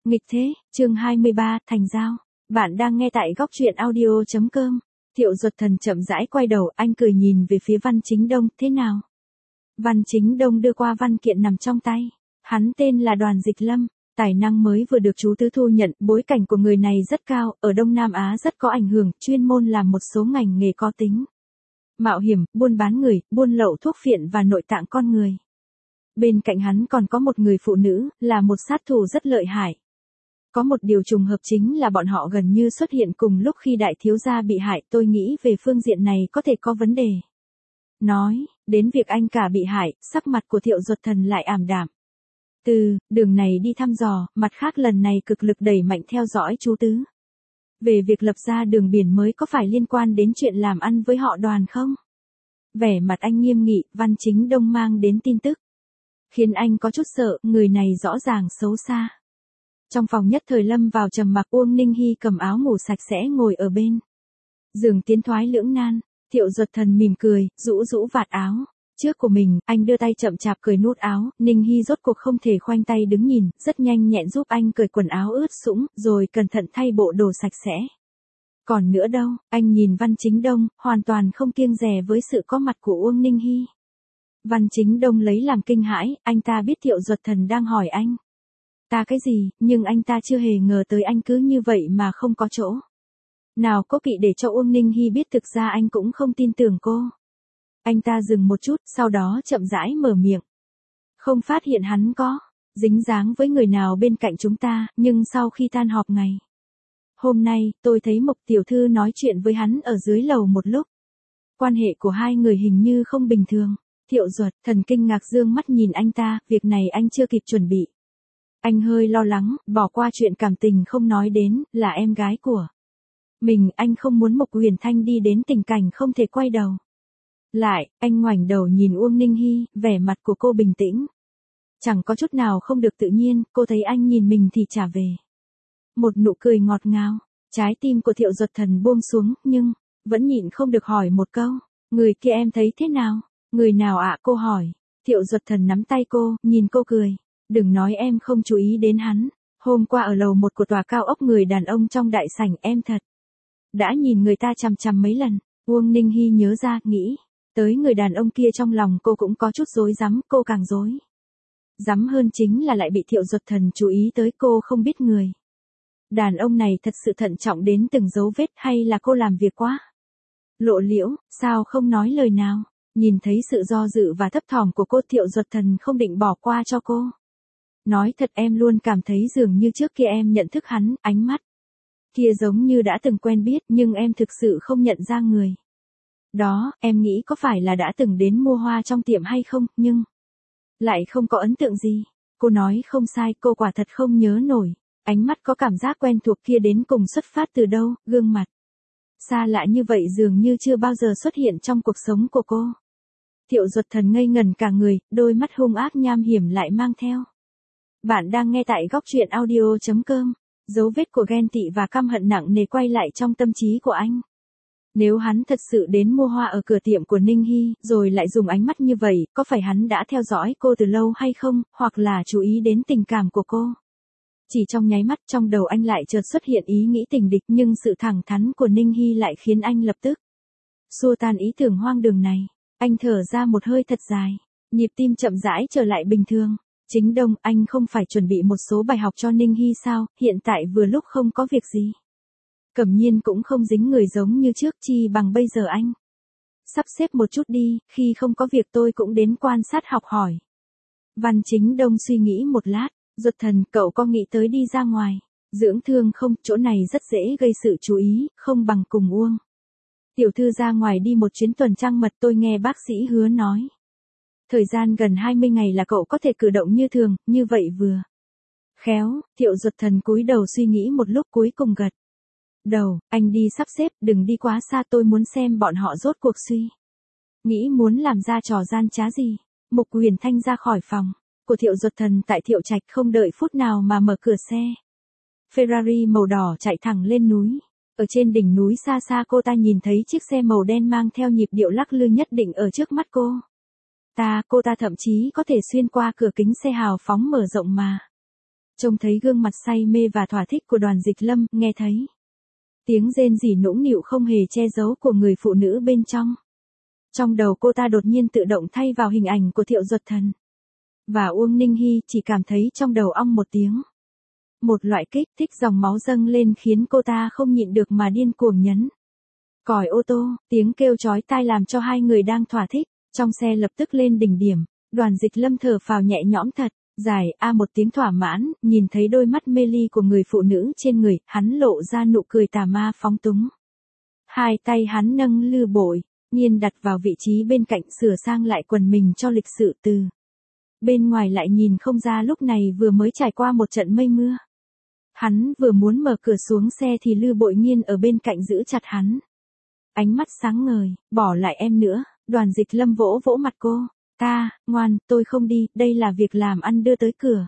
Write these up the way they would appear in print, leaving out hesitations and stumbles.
Nghịch thế, chương 23, thành giao. Bạn đang nghe tại góc truyện audio.com. Thiệu Duật Thần chậm rãi quay đầu, anh cười nhìn về phía Văn Chính Đông, thế nào? Văn Chính Đông đưa qua văn kiện nằm trong tay. Hắn tên là Đoàn Dịch Lâm, tài năng mới vừa được chú Tứ thu nhận, bối cảnh của người này rất cao, ở Đông Nam Á rất có ảnh hưởng, chuyên môn làm một số ngành nghề có tính mạo hiểm, buôn bán người, buôn lậu thuốc phiện và nội tạng con người. Bên cạnh hắn còn có một người phụ nữ, là một sát thủ rất lợi hại. Có một điều trùng hợp chính là bọn họ gần như xuất hiện cùng lúc khi đại thiếu gia bị hại, tôi nghĩ về phương diện này có thể có vấn đề. Nói, đến việc anh cả bị hại, sắc mặt của Thiệu Duật Thần lại ảm đạm. Đường này đi thăm dò, mặt khác lần này cực lực đẩy mạnh theo dõi chú Tứ. Về việc lập ra đường biển mới có phải liên quan đến chuyện làm ăn với họ Đoàn không? Vẻ mặt anh nghiêm nghị, Văn Chính Đông mang đến tin tức. Khiến anh có chút sợ, người này rõ ràng xấu xa. Trong phòng nhất thời lâm vào trầm mặc, Uông Ninh Hy cầm áo ngủ sạch sẽ ngồi ở bên giường tiến thoái lưỡng nan. Thiệu Duật Thần mỉm cười, rũ vạt áo trước của mình, anh đưa tay chậm chạp cởi nút áo, Ninh Hy rốt cuộc không thể khoanh tay đứng nhìn, rất nhanh nhẹn giúp anh cởi quần áo ướt sũng, rồi cẩn thận thay bộ đồ sạch sẽ. Còn nữa đâu, anh nhìn Văn Chính Đông, hoàn toàn không kiêng dè với sự có mặt của Uông Ninh Hy. Văn Chính Đông lấy làm kinh hãi, anh ta biết Thiệu Duật Thần đang hỏi anh ta cái gì, nhưng anh ta chưa hề ngờ tới anh cứ như vậy mà không có chỗ nào có kỵ để cho Uông Ninh Hy biết thực ra anh cũng không tin tưởng cô. Anh ta dừng một chút, sau đó chậm rãi mở miệng. Không phát hiện hắn có dính dáng với người nào bên cạnh chúng ta, nhưng sau khi tan họp ngày hôm nay, tôi thấy Mộc tiểu thư nói chuyện với hắn ở dưới lầu một lúc. Quan hệ của hai người hình như không bình thường. Thiệu Duật Thần kinh ngạc dương mắt nhìn anh ta, việc này anh chưa kịp chuẩn bị. Anh hơi lo lắng, bỏ qua chuyện cảm tình không nói đến, là em gái của mình, anh không muốn Mộc Huyền Thanh đi đến tình cảnh không thể quay đầu lại. Anh ngoảnh đầu nhìn Uông Ninh Hy, vẻ mặt của cô bình tĩnh, chẳng có chút nào không được tự nhiên. Cô thấy anh nhìn mình thì trả về một nụ cười ngọt ngào. Trái tim của Thiệu Duật Thần buông xuống, nhưng vẫn nhịn không được hỏi một câu, người kia em thấy thế nào? Người nào ạ? Cô hỏi. Thiệu Duật Thần nắm tay cô, nhìn cô cười. Đừng nói em không chú ý đến hắn. Hôm qua ở lầu một của tòa cao ốc, người đàn ông trong đại sảnh, em thật đã nhìn người ta chằm chằm mấy lần. Uông Ninh Hy nhớ ra, nghĩ tới người đàn ông kia, trong lòng cô cũng có chút rối rắm. Cô càng rối rắm hơn chính là lại bị Thiệu Duật Thần chú ý tới. Cô không biết người đàn ông này thật sự thận trọng đến từng dấu vết, hay là cô làm việc quá lộ liễu, sao không nói lời nào. Nhìn thấy sự do dự và thấp thỏm của cô, Thiệu Duật Thần không định bỏ qua cho cô. Nói thật, em luôn cảm thấy dường như trước kia em nhận thức hắn, ánh mắt kia giống như đã từng quen biết, nhưng em thực sự không nhận ra người đó. Em nghĩ có phải là đã từng đến mua hoa trong tiệm hay không, nhưng lại không có ấn tượng gì. Cô nói không sai, cô quả thật không nhớ nổi. Ánh mắt có cảm giác quen thuộc kia đến cùng xuất phát từ đâu, gương mặt xa lạ như vậy dường như chưa bao giờ xuất hiện trong cuộc sống của cô. Thiệu Duật Thần ngây ngần cả người, đôi mắt hung ác nham hiểm lại mang theo. Bạn đang nghe tại góc truyện audio.com. Dấu vết của ghen tị và căm hận nặng nề quay lại trong tâm trí của anh. Nếu hắn thật sự đến mua hoa ở cửa tiệm của Ninh Hy, rồi lại dùng ánh mắt như vậy, có phải hắn đã theo dõi cô từ lâu hay không, hoặc là chú ý đến tình cảm của cô? Chỉ trong nháy mắt, trong đầu anh lại chợt xuất hiện ý nghĩ tình địch, nhưng sự thẳng thắn của Ninh Hy lại khiến anh lập tức xua tan ý tưởng hoang đường này. Anh thở ra một hơi thật dài, nhịp tim chậm rãi trở lại bình thường. Chính Đông, anh không phải chuẩn bị một số bài học cho Ninh Hy sao? Hiện tại vừa lúc không có việc gì. Cẩm Nhiên cũng không dính người giống như trước, chi bằng bây giờ anh sắp xếp một chút đi, khi không có việc tôi cũng đến quan sát học hỏi. Văn Chính Đông suy nghĩ một lát. Duật Thần, cậu có nghĩ tới đi ra ngoài dưỡng thương không? Chỗ này rất dễ gây sự chú ý, không bằng cùng Uông tiểu thư ra ngoài đi một chuyến tuần trăng mật. Tôi nghe bác sĩ Hứa nói, thời gian gần 20 ngày là cậu có thể cử động như thường, như vậy vừa khéo. Thiệu Duật Thần cúi đầu suy nghĩ một lúc, cuối cùng gật đầu. Anh đi sắp xếp, đừng đi quá xa, tôi muốn xem bọn họ rốt cuộc suy nghĩ muốn làm ra trò gian trá gì. Mục Huyền Thanh ra khỏi phòng của Thiệu Duật Thần tại Thiệu Trạch, không đợi phút nào mà mở cửa xe Ferrari màu đỏ chạy thẳng lên núi. Ở trên đỉnh núi xa xa, cô ta nhìn thấy chiếc xe màu đen mang theo nhịp điệu lắc lư nhất định ở trước mắt cô ta thậm chí có thể xuyên qua cửa kính xe hào phóng mở rộng mà Trông thấy gương mặt say mê và thỏa thích của Đoàn Dịch Lâm, nghe thấy tiếng rên rỉ nũng nịu không hề che giấu của người phụ nữ bên trong. Trong đầu cô ta đột nhiên tự động thay vào hình ảnh của Thiệu Duật Thần. Và Uông Ninh Hy chỉ cảm thấy trong đầu ong một tiếng. Một loại kích thích dòng máu dâng lên khiến cô ta không nhịn được mà điên cuồng nhấn còi ô tô, tiếng kêu chói tai làm cho hai người đang thỏa thích trong xe lập tức lên đỉnh điểm. Đoàn Dịch Lâm thở phào nhẹ nhõm thật, dài một tiếng thỏa mãn, nhìn thấy đôi mắt mê ly của người phụ nữ trên người, hắn lộ ra nụ cười tà ma phóng túng. Hai tay hắn nâng lư bội, nhiên đặt vào vị trí bên cạnh, sửa sang lại quần mình cho lịch sự từ. Bên ngoài lại nhìn không ra lúc này vừa mới trải qua một trận mây mưa. Hắn vừa muốn mở cửa xuống xe thì lư bội nhiên ở bên cạnh giữ chặt hắn. Ánh mắt sáng ngời, bỏ lại em nữa. Đoàn Dịch Lâm vỗ vỗ mặt cô. Ngoan, tôi không đi, đây là việc làm ăn đưa tới cửa.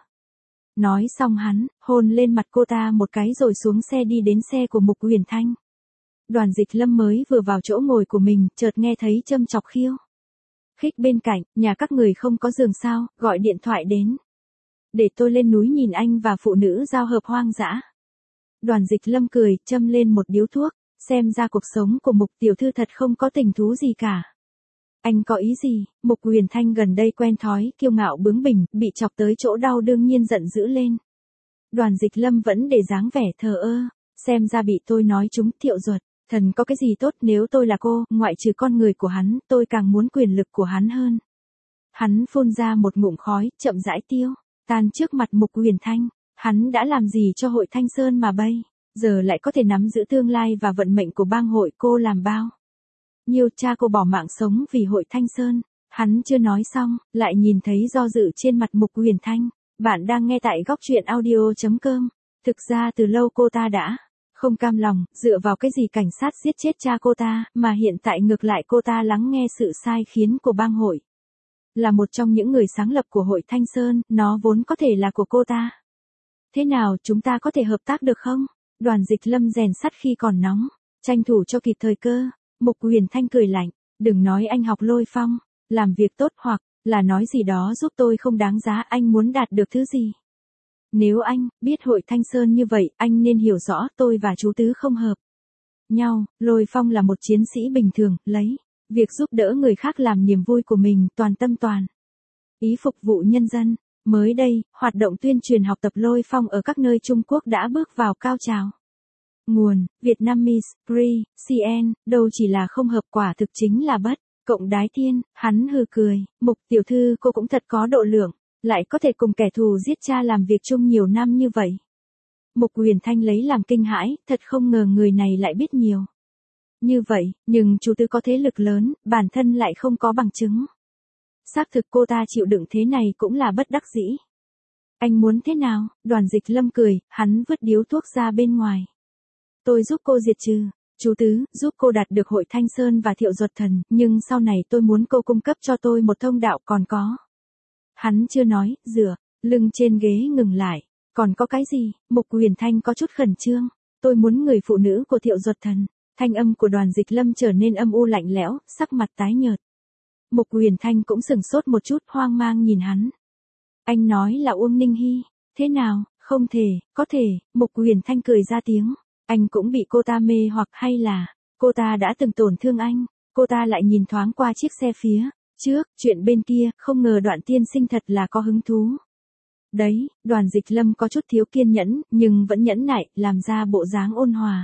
Nói xong hắn, hôn lên mặt cô ta một cái rồi xuống xe đi đến xe của Mục Huyền Thanh. Đoàn Dịch Lâm mới vừa vào chỗ ngồi của mình, chợt nghe thấy châm chọc khiêu khích bên cạnh, nhà các người không có giường sao, gọi điện thoại đến. Để tôi lên núi nhìn anh và phụ nữ giao hợp hoang dã. Đoàn Dịch Lâm cười, châm lên một điếu thuốc, xem ra cuộc sống của Mục tiểu thư thật không có tình thú gì cả. Anh có ý gì? Mục Huyền Thanh gần đây quen thói kiêu ngạo bướng bỉnh, bị chọc tới chỗ đau đương nhiên giận dữ lên. Đoàn Dịch Lâm vẫn để dáng vẻ thờ ơ, xem ra bị tôi nói trúng. Thiệu Duật Thần có cái gì tốt, nếu tôi là cô, ngoại trừ con người của hắn, tôi càng muốn quyền lực của hắn hơn. Hắn phun ra một ngụm khói, chậm rãi tiêu tan trước mặt Mục Huyền Thanh. Hắn đã làm gì cho hội Thanh Sơn mà bây giờ lại có thể nắm giữ tương lai và vận mệnh của bang hội? Cô làm bao nhiêu cha cô bỏ mạng sống vì hội Thanh Sơn. Hắn chưa nói xong, lại nhìn thấy do dự trên mặt Mục Huyền Thanh. Bạn đang nghe tại góc truyện audio.com. Thực ra từ lâu cô ta đã không cam lòng, dựa vào cái gì cảnh sát giết chết cha cô ta, mà hiện tại ngược lại cô ta lắng nghe sự sai khiến của bang hội. Là một trong những người sáng lập của hội Thanh Sơn, nó vốn có thể là của cô ta. Thế nào, chúng ta có thể hợp tác được không? Đoàn Dịch Lâm rèn sắt khi còn nóng, tranh thủ cho kịp thời cơ. Mục Huyền Thanh cười lạnh, đừng nói anh học Lôi Phong, làm việc tốt hoặc là nói gì đó giúp tôi không đáng giá. Anh muốn đạt được thứ gì? Nếu anh biết hội Thanh Sơn như vậy, anh nên hiểu rõ tôi và chú Tứ không hợp nhau. Lôi Phong là một chiến sĩ bình thường, lấy việc giúp đỡ người khác làm niềm vui của mình, toàn tâm toàn ý phục vụ nhân dân. Mới đây, hoạt động tuyên truyền học tập Lôi Phong ở các nơi Trung Quốc đã bước vào cao trào. Nguồn: Vietnamese, Free, CN, đâu chỉ là không hợp, quả thực chính là bất cộng đái thiên. Hắn hừ cười, Mục tiểu thư cô cũng thật có độ lượng, lại có thể cùng kẻ thù giết cha làm việc chung nhiều năm như vậy. Mục Huyền Thanh lấy làm kinh hãi, thật không ngờ người này lại biết nhiều như vậy, nhưng chú Tư có thế lực lớn, bản thân lại không có bằng chứng. Xác thực cô ta chịu đựng thế này cũng là bất đắc dĩ. Anh muốn thế nào? Đoàn Dịch Lâm cười, hắn vứt điếu thuốc ra bên ngoài. Tôi giúp cô diệt trừ chú Tứ, giúp cô đạt được hội Thanh Sơn và Thiệu Duật Thần, nhưng sau này tôi muốn cô cung cấp cho tôi một thông đạo. Còn có. Hắn chưa nói, dựa lưng trên ghế ngừng lại. Còn có cái gì? Mục Huyền Thanh có chút khẩn trương. Tôi muốn người phụ nữ của Thiệu Duật Thần. Thanh âm của Đoàn Dịch Lâm trở nên âm u lạnh lẽo, sắc mặt tái nhợt. Mục Huyền Thanh cũng sừng sốt một chút, hoang mang nhìn hắn. Anh nói là Uông Ninh Hy. Thế nào? Không thể, có thể. Mục Huyền Thanh cười ra tiếng. Anh cũng bị cô ta mê hoặc, hay là cô ta đã từng tổn thương anh? Cô ta lại nhìn thoáng qua chiếc xe phía trước, chuyện bên kia, không ngờ Đoạn tiên sinh thật là có hứng thú. Đấy, Đoàn Dịch Lâm có chút thiếu kiên nhẫn, nhưng vẫn nhẫn nại, làm ra bộ dáng ôn hòa.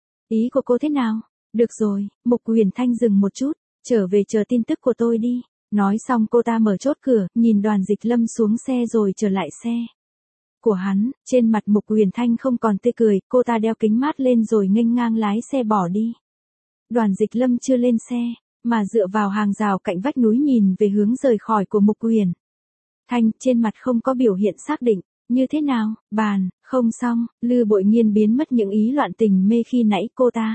Ý của cô thế nào? Được rồi, Mục Huyền Thanh dừng một chút, trở về chờ tin tức của tôi đi. Nói xong cô ta mở chốt cửa, nhìn Đoàn Dịch Lâm xuống xe rồi trở lại xe của hắn. Trên mặt Mục Huyền Thanh không còn tươi cười, cô ta đeo kính mát lên rồi nghênh ngang lái xe bỏ đi. Đoàn Dịch Lâm chưa lên xe, mà dựa vào hàng rào cạnh vách núi nhìn về hướng rời khỏi của Mục Huyền Thanh, trên mặt không có biểu hiện xác định. Như thế nào? Bàn không xong, Lư Bội Nhiên biến mất những ý loạn tình mê khi nãy. Cô ta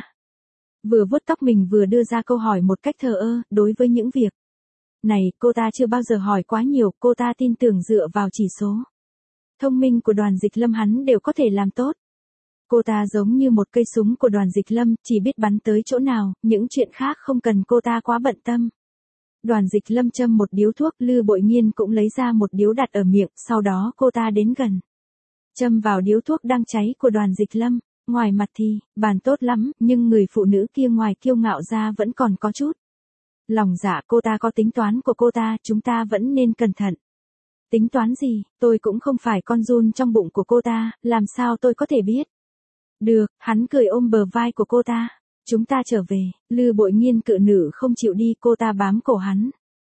vừa vuốt tóc mình vừa đưa ra câu hỏi một cách thờ ơ. Đối với những việc này, cô ta chưa bao giờ hỏi quá nhiều. Cô ta tin tưởng dựa vào chỉ số thông minh của Đoàn Dịch Lâm hắn đều có thể làm tốt. Cô ta giống như một cây súng của Đoàn Dịch Lâm, chỉ biết bắn tới chỗ nào, những chuyện khác không cần cô ta quá bận tâm. Đoàn Dịch Lâm châm một điếu thuốc, Lư Bội Nhiên cũng lấy ra một điếu đặt ở miệng, sau đó cô ta đến gần châm vào điếu thuốc đang cháy của Đoàn Dịch Lâm. Ngoài mặt thì, bàn tốt lắm, nhưng người phụ nữ kia ngoài kiêu ngạo ra vẫn còn có chút. Lòng dạ cô ta có tính toán của cô ta, chúng ta vẫn nên cẩn thận. Tính toán gì, tôi cũng không phải con giun trong bụng của cô ta, làm sao tôi có thể biết. Được, hắn cười ôm bờ vai của cô ta. Chúng ta trở về, Lư Bội Nghiên cự nữ không chịu đi, cô ta bám cổ hắn.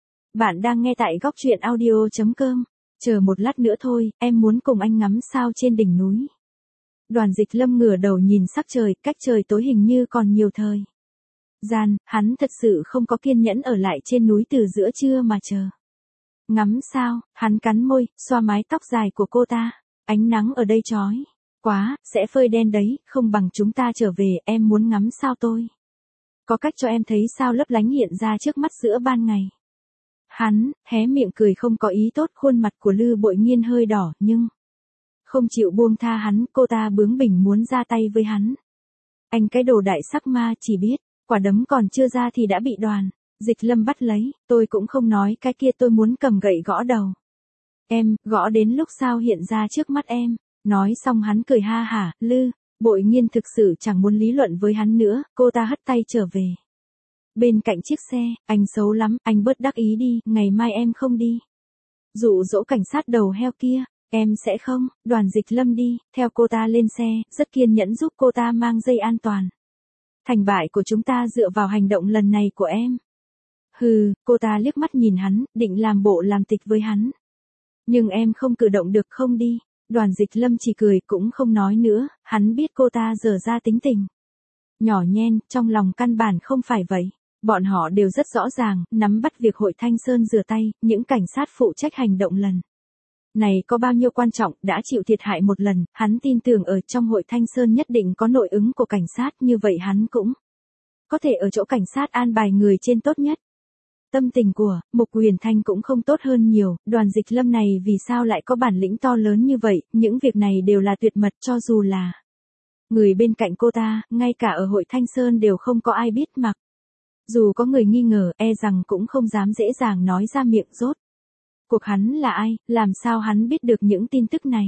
Bạn đang nghe tại góc truyện audio.com. Chờ một lát nữa thôi, em muốn cùng anh ngắm sao trên đỉnh núi. Đoàn Dịch Lâm ngửa đầu nhìn sắc trời, cách trời tối hình như còn nhiều thời gian, hắn thật sự không có kiên nhẫn ở lại trên núi từ giữa trưa mà chờ. Ngắm sao, hắn cắn môi, xoa mái tóc dài của cô ta. Ánh nắng ở đây chói quá, sẽ phơi đen đấy, không bằng chúng ta trở về, em muốn ngắm sao tôi. Có cách cho em thấy sao lấp lánh hiện ra trước mắt giữa ban ngày. Hắn, hé miệng cười không có ý tốt, khuôn mặt của Lư Bội Nghiên hơi đỏ, nhưng không chịu buông tha hắn, cô ta bướng bỉnh muốn ra tay với hắn. Anh cái đồ đại sắc ma, chỉ biết, quả đấm còn chưa ra thì đã bị Đoàn Dịch Lâm bắt lấy, tôi cũng không nói cái kia, tôi muốn cầm gậy gõ đầu em, gõ đến lúc sao hiện ra trước mắt em. Nói xong hắn cười ha hả. Lư Bội Nghiên thực sự chẳng muốn lý luận với hắn nữa, cô ta hất tay trở về bên cạnh chiếc xe. Anh xấu lắm, anh bớt đắc ý đi, ngày mai em không đi dụ dỗ cảnh sát đầu heo kia. Em sẽ không. Đoàn Dịch Lâm đi theo cô ta lên xe, rất kiên nhẫn giúp cô ta mang dây an toàn. Thành bại của chúng ta dựa vào hành động lần này của em. Hừ, cô ta liếc mắt nhìn hắn, định làm bộ làm tịch với hắn. Nhưng em không cử động được, không đi. Đoàn Dịch Lâm chỉ cười cũng không nói nữa, hắn biết cô ta dở ra tính tình nhỏ nhen, trong lòng căn bản không phải vậy. Bọn họ đều rất rõ ràng, nắm bắt việc hội Thanh Sơn rửa tay, những cảnh sát phụ trách hành động lần này có bao nhiêu quan trọng, đã chịu thiệt hại một lần, hắn tin tưởng ở trong hội Thanh Sơn nhất định có nội ứng của cảnh sát, như vậy hắn cũng có thể ở chỗ cảnh sát an bài người trên tốt nhất. Tâm tình của Mục Huyền Thanh cũng không tốt hơn nhiều, Đoàn Dịch Lâm này vì sao lại có bản lĩnh to lớn như vậy, những việc này đều là tuyệt mật, cho dù là người bên cạnh cô ta, ngay cả ở hội Thanh Sơn đều không có ai biết, mặc dù có người nghi ngờ, e rằng cũng không dám dễ dàng nói ra miệng. Rốt cuộc hắn là ai, làm sao hắn biết được những tin tức này.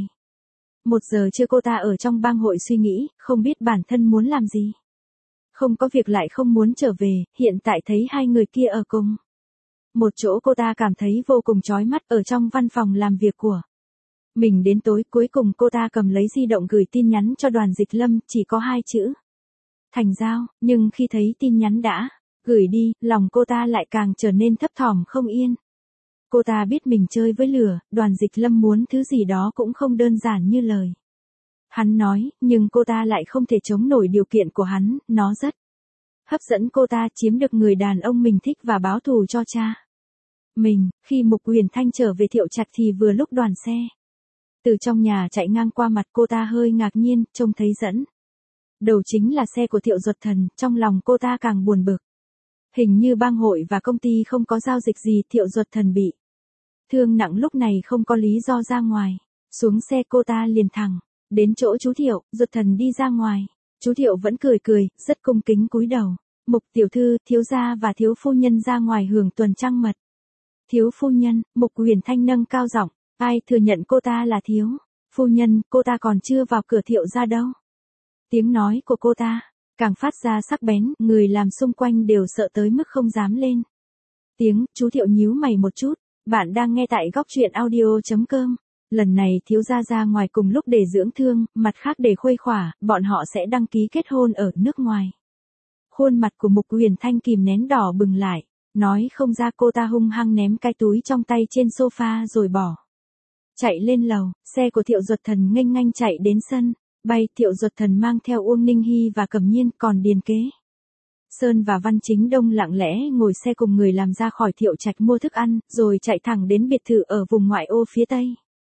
1 giờ trưa cô ta ở trong bang hội suy nghĩ, không biết bản thân muốn làm gì. Không có việc lại không muốn trở về, hiện tại thấy hai người kia ở cùng một chỗ, cô ta cảm thấy vô cùng chói mắt. Ở trong văn phòng làm việc của mình đến tối, cuối cùng cô ta cầm lấy di động gửi tin nhắn cho Đoàn Dịch Lâm, chỉ có 2 chữ. Thành giao, nhưng khi thấy tin nhắn đã gửi đi, lòng cô ta lại càng trở nên thấp thỏm không yên. Cô ta biết mình chơi với lửa, Đoàn Dịch Lâm muốn thứ gì đó cũng không đơn giản như lời hắn nói, nhưng cô ta lại không thể chống nổi điều kiện của hắn, nó rất hấp dẫn cô ta, chiếm được người đàn ông mình thích và báo thù cho cha mình. Khi Mục Huyền Thanh trở về Thiệu Trạch thì vừa lúc đoàn xe từ trong nhà chạy ngang qua mặt cô ta, hơi ngạc nhiên, trông thấy dẫn đầu chính là xe của Thiệu Duật Thần, trong lòng cô ta càng buồn bực. Hình như bang hội và công ty không có giao dịch gì, Thiệu Duật Thần bị thương nặng lúc này không có lý do ra ngoài. Xuống xe cô ta liền thẳng đến chỗ chú Thiệu. Duật Thần đi ra ngoài, chú Thiệu vẫn cười cười, rất cung kính cúi đầu. Mục tiểu thư, thiếu gia và thiếu phu nhân ra ngoài hưởng tuần trăng mật. Thiếu phu nhân, Mục Huyền Thanh nâng cao giọng, ai thừa nhận cô ta là thiếu phu nhân, cô ta còn chưa vào cửa Thiệu gia đâu. Tiếng nói của cô ta càng phát ra sắc bén, người làm xung quanh đều sợ tới mức không dám lên tiếng. Chú Thiệu nhíu mày một chút. Bạn đang nghe tại góc truyện audio.com. Lần này thiếu gia ra ngoài cùng lúc để dưỡng thương, mặt khác để khuây khỏa, bọn họ sẽ đăng ký kết hôn ở nước ngoài. Khuôn mặt của Mục Huyền Thanh kìm nén đỏ bừng lại, nói không ra. Cô ta hung hăng ném cái túi trong tay trên sofa rồi bỏ chạy lên lầu. Xe của Thiệu Duật Thần nghênh ngang chạy đến sân bay. Thiệu Duật Thần mang theo Uông Ninh Hy và Cẩm Nhiên, còn Điền Kế Sơn và Văn Chính Đông lặng lẽ ngồi xe cùng người làm ra khỏi Thiệu Trạch mua thức ăn, rồi chạy thẳng đến biệt thự ở vùng ngoại ô phía tây.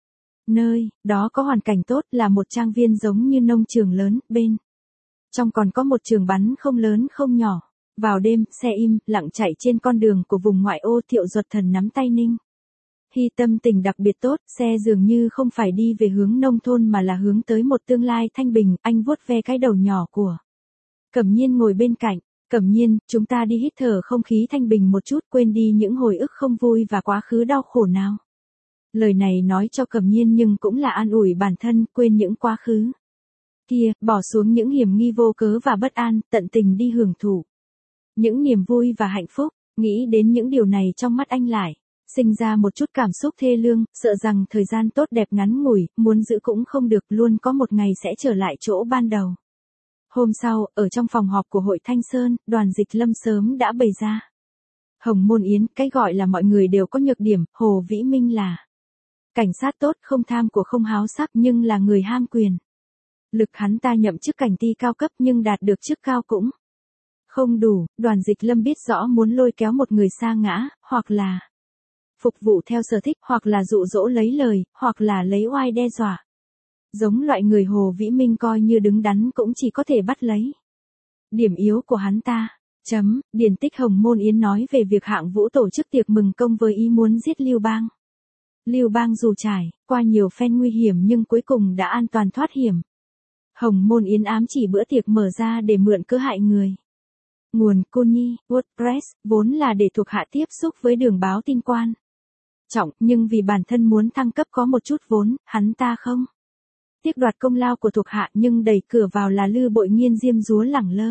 Nơi đó có hoàn cảnh tốt, là một trang viên giống như nông trường lớn, bên trong còn có một trường bắn không lớn không nhỏ. Vào đêm, xe im lặng chạy trên con đường của vùng ngoại ô. Thiệu Duật Thần nắm tay Ninh Hy, tâm tình đặc biệt tốt, xe dường như không phải đi về hướng nông thôn mà là hướng tới một tương lai thanh bình. Anh vuốt ve cái đầu nhỏ của Cẩm Nhiên ngồi bên cạnh. Cẩm Nhiên, chúng ta đi hít thở không khí thanh bình một chút, quên đi những hồi ức không vui và quá khứ đau khổ nào. Lời này nói cho Cẩm Nhiên nhưng cũng là an ủi bản thân, quên những quá khứ kia, bỏ xuống những hiểm nghi vô cớ và bất an, tận tình đi hưởng thụ những niềm vui và hạnh phúc. Nghĩ đến những điều này trong mắt anh lại sinh ra một chút cảm xúc thê lương, sợ rằng thời gian tốt đẹp ngắn ngủi, muốn giữ cũng không được, luôn có một ngày sẽ trở lại chỗ ban đầu. Hôm sau, ở trong phòng họp của hội Thanh Sơn, Đoàn Dịch Lâm sớm đã bày ra Hồng Môn Yến, cái gọi là mọi người đều có nhược điểm, Hồ Vĩ Minh là cảnh sát tốt, không tham của không háo sắc nhưng là người ham quyền. Lực hắn ta nhậm chức cảnh ty cao cấp nhưng đạt được chức cao cũng không đủ. Đoàn Dịch Lâm biết rõ muốn lôi kéo một người sa ngã, hoặc là phục vụ theo sở thích, hoặc là dụ dỗ lấy lời, hoặc là lấy oai đe dọa. Giống loại người Hồ Vĩ Minh coi như đứng đắn cũng chỉ có thể bắt lấy điểm yếu của hắn ta. Điển tích Hồng Môn Yến nói về việc Hạng Vũ tổ chức tiệc mừng công với ý muốn giết Lưu Bang. Lưu Bang dù trải qua nhiều phen nguy hiểm nhưng cuối cùng đã an toàn thoát hiểm. Hồng Môn Yến ám chỉ bữa tiệc mở ra để mượn cớ hại người. Nguồn Connie, WordPress, vốn là để thuộc hạ tiếp xúc với đường báo tin quan trọng, nhưng vì bản thân muốn thăng cấp có một chút vốn, hắn ta không tiếc đoạt công lao của thuộc hạ nhưng đẩy cửa vào là Lư Bội Nghiên diêm dúa lẳng lơ.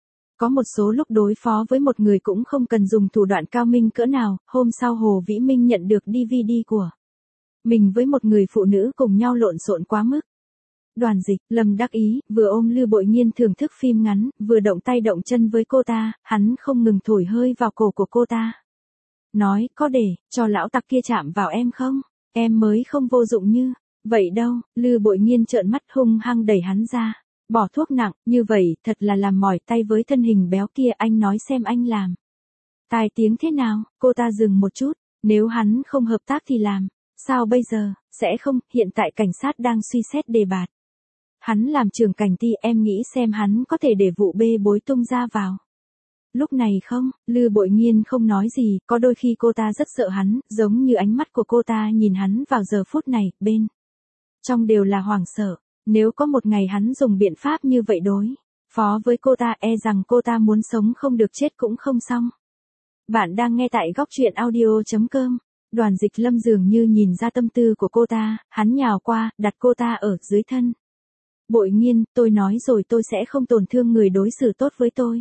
Có một số lúc đối phó với một người cũng không cần dùng thủ đoạn cao minh cỡ nào. Hôm sau Hồ Vĩ Minh nhận được DVD của mình với một người phụ nữ cùng nhau lộn xộn quá mức. Đoàn Dịch Lâm đắc ý, vừa ôm Lư Bội Nghiên thưởng thức phim ngắn, vừa động tay động chân với cô ta, hắn không ngừng thổi hơi vào cổ của cô ta. Nói, có để cho lão tặc kia chạm vào em không? Em mới không vô dụng như vậy đâu. Lư Bội Nghiên trợn mắt hung hăng đẩy hắn ra. Bỏ thuốc nặng, như vậy, thật là làm mỏi tay với thân hình béo kia, anh nói xem anh làm tai tiếng thế nào. Cô ta dừng một chút, nếu hắn không hợp tác thì làm sao bây giờ? Sẽ không, hiện tại cảnh sát đang suy xét đề bạt hắn làm trưởng cảnh ty, em nghĩ xem hắn có thể để vụ bê bối tung ra vào lúc này không? Lư Bội Nghiên không nói gì, có đôi khi cô ta rất sợ hắn, giống như ánh mắt của cô ta nhìn hắn vào giờ phút này, bên trong đều là hoảng sợ. Nếu có một ngày hắn dùng biện pháp như vậy đối phó với cô ta, e rằng cô ta muốn sống không được chết cũng không xong. Bạn đang nghe tại góc truyện audio.com. Đoàn Dịch Lâm dường như nhìn ra tâm tư của cô ta, hắn nhào qua, đặt cô ta ở dưới thân. Bội Nghiên, tôi nói rồi tôi sẽ không tổn thương người đối xử tốt với tôi.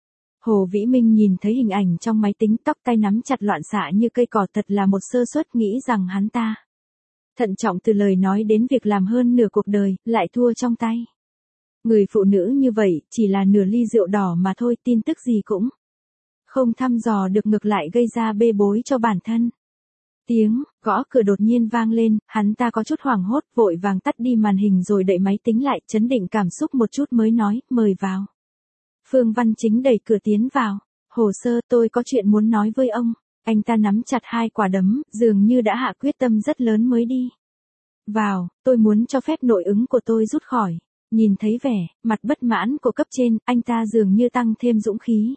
Hồ Vĩ Minh nhìn thấy hình ảnh trong máy tính, tóc tay nắm chặt loạn xạ như cây cỏ, thật là một sơ suất, nghĩ rằng hắn ta thận trọng từ lời nói đến việc làm hơn nửa cuộc đời, lại thua trong tay người phụ nữ như vậy, chỉ là nửa ly rượu đỏ mà thôi, tin tức gì cũng không thăm dò được, ngược lại gây ra bê bối cho bản thân. Tiếng gõ cửa đột nhiên vang lên, hắn ta có chút hoảng hốt, vội vàng tắt đi màn hình rồi đậy máy tính lại, chấn định cảm xúc một chút mới nói, mời vào. Phương Văn Chính đẩy cửa tiến vào. Hồ sơ, tôi có chuyện muốn nói với ông. Anh ta nắm chặt hai quả đấm, dường như đã hạ quyết tâm rất lớn mới đi vào. Tôi muốn cho phép nội ứng của tôi rút khỏi. Nhìn thấy vẻ mặt bất mãn của cấp trên, anh ta dường như tăng thêm dũng khí.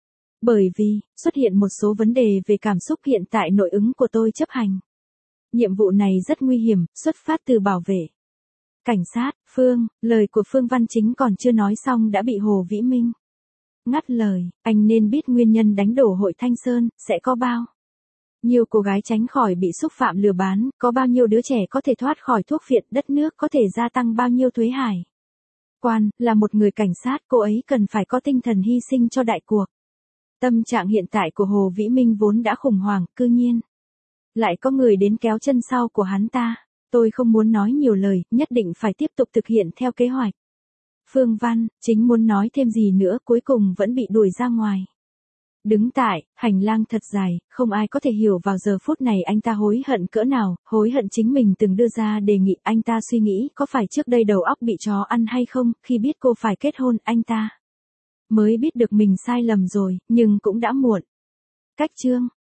Bởi vì xuất hiện một số vấn đề về cảm xúc, hiện tại nội ứng của tôi chấp hành nhiệm vụ này rất nguy hiểm, xuất phát từ bảo vệ cảnh sát. Lời của Phương Văn Chính còn chưa nói xong đã bị Hồ Vĩ Minh ngắt lời. Anh nên biết nguyên nhân đánh đổ hội Thanh Sơn, sẽ có bao nhiêu cô gái tránh khỏi bị xúc phạm lừa bán, có bao nhiêu đứa trẻ có thể thoát khỏi thuốc phiện, đất nước có thể gia tăng bao nhiêu thuế hải quan. Là một người cảnh sát, cô ấy cần phải có tinh thần hy sinh cho đại cuộc. Tâm trạng hiện tại của Hồ Vĩ Minh vốn đã khủng hoảng, cư nhiên lại có người đến kéo chân sau của hắn ta. Tôi không muốn nói nhiều lời, nhất định phải tiếp tục thực hiện theo kế hoạch. Phương Văn Chính muốn nói thêm gì nữa, cuối cùng vẫn bị đuổi ra ngoài. Đứng tại hành lang thật dài, không ai có thể hiểu vào giờ phút này anh ta hối hận cỡ nào, hối hận chính mình từng đưa ra đề nghị. Anh ta suy nghĩ có phải trước đây đầu óc bị chó ăn hay không, khi biết cô phải kết hôn, anh ta mới biết được mình sai lầm rồi, nhưng cũng đã muộn. Cách chương